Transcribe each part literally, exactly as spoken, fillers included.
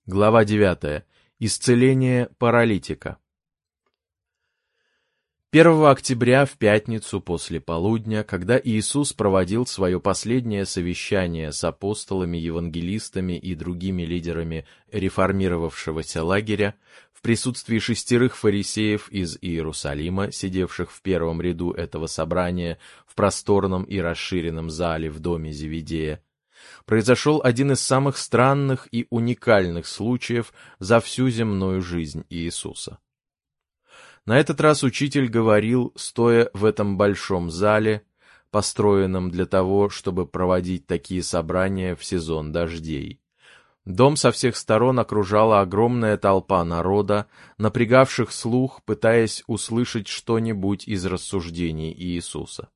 Глава девятая. Исцеление паралитика. первого октября в пятницу после полудня, когда Иисус проводил свое последнее совещание с апостолами, евангелистами и другими лидерами реформировавшегося лагеря, в присутствии шестерых фарисеев из Иерусалима, сидевших в первом ряду этого собрания в просторном и расширенном зале в доме Зеведея, произошел один из самых странных и уникальных случаев за всю земную жизнь Иисуса. На этот раз учитель говорил, стоя в этом большом зале, построенном для того, чтобы проводить такие собрания в сезон дождей. Дом со всех сторон окружала огромная толпа народа, напрягавших слух, пытаясь услышать что-нибудь из рассуждений Иисуса.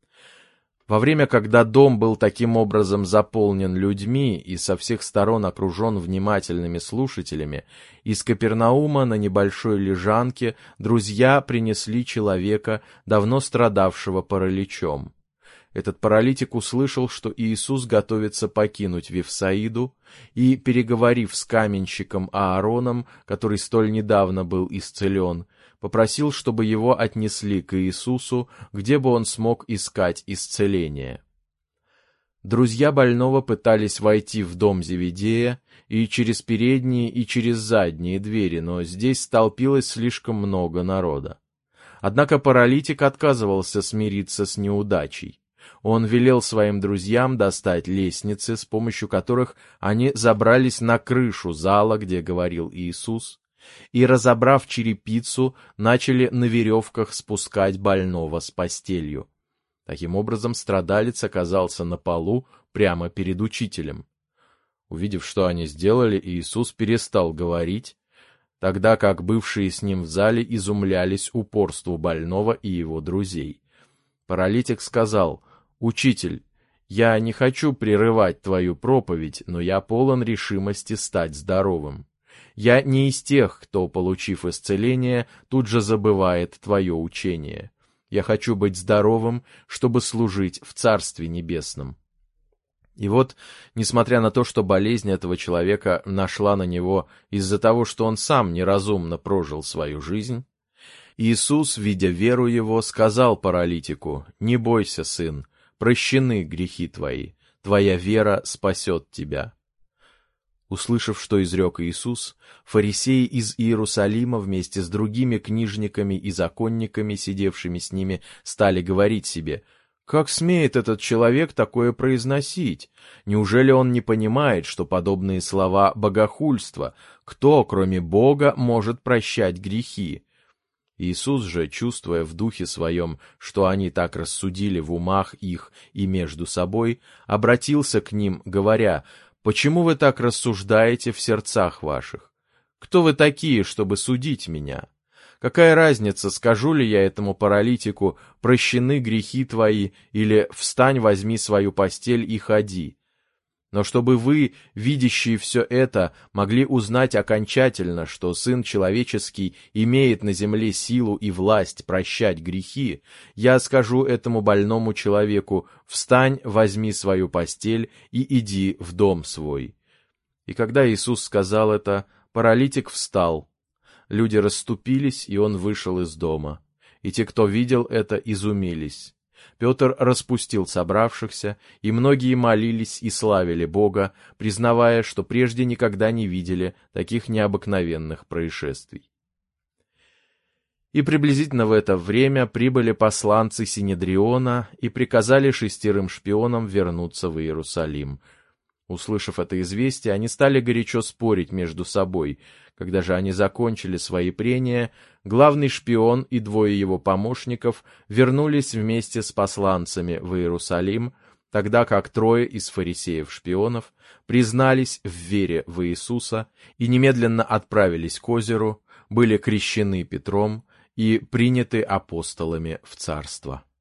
Во время, когда дом был таким образом заполнен людьми и со всех сторон окружен внимательными слушателями, из Капернаума на небольшой лежанке друзья принесли человека, давно страдавшего параличом. Этот паралитик услышал, что Иисус готовится покинуть Вифсаиду, и, переговорив с каменщиком Аароном, который столь недавно был исцелен, попросил, чтобы его отнесли к Иисусу, где бы он смог искать исцеление. Друзья больного пытались войти в дом Зеведея и через передние, и через задние двери, но здесь столпилось слишком много народа. Однако паралитик отказывался смириться с неудачей. Он велел своим друзьям достать лестницы, с помощью которых они забрались на крышу зала, где говорил Иисус, и, разобрав черепицу, начали на веревках спускать больного с постелью. Таким образом, страдалец оказался на полу прямо перед учителем. Увидев, что они сделали, Иисус перестал говорить, тогда как бывшие с ним в зале изумлялись упорству больного и его друзей. Паралитик сказал: «Учитель, я не хочу прерывать твою проповедь, но я полон решимости стать здоровым. Я не из тех, кто, получив исцеление, тут же забывает твое учение. Я хочу быть здоровым, чтобы служить в Царстве Небесном». И вот, несмотря на то, что болезнь этого человека нашла на него из-за того, что он сам неразумно прожил свою жизнь, Иисус, видя веру его, сказал паралитику: «Не бойся, сын, прощены грехи твои, твоя вера спасет тебя». Услышав, что изрек Иисус, фарисеи из Иерусалима вместе с другими книжниками и законниками, сидевшими с ними, стали говорить себе: «Как смеет этот человек такое произносить? Неужели он не понимает, что подобные слова — богохульство? Кто, кроме Бога, может прощать грехи?» Иисус же, чувствуя в духе своем, что они так рассудили в умах их и между собой, обратился к ним, говоря: «Почему вы так рассуждаете в сердцах ваших? Кто вы такие, чтобы судить меня? Какая разница, скажу ли я этому паралитику: прощены грехи твои, или встань, возьми свою постель и ходи? Но чтобы вы, видящие все это, могли узнать окончательно, что Сын Человеческий имеет на земле силу и власть прощать грехи, я скажу этому больному человеку: встань, возьми свою постель и иди в дом свой». И когда Иисус сказал это, паралитик встал. Люди расступились, и он вышел из дома. И те, кто видел это, изумились. Петр распустил собравшихся, и многие молились и славили Бога, признавая, что прежде никогда не видели таких необыкновенных происшествий. И приблизительно в это время прибыли посланцы Синедриона и приказали шестерым шпионам вернуться в Иерусалим. Услышав это известие, они стали горячо спорить между собой. Когда же они закончили свои прения, главный шпион и двое его помощников вернулись вместе с посланцами в Иерусалим, тогда как трое из фарисеев-шпионов признались в вере в Иисуса и немедленно отправились к озеру, были крещены Петром и приняты апостолами в царство.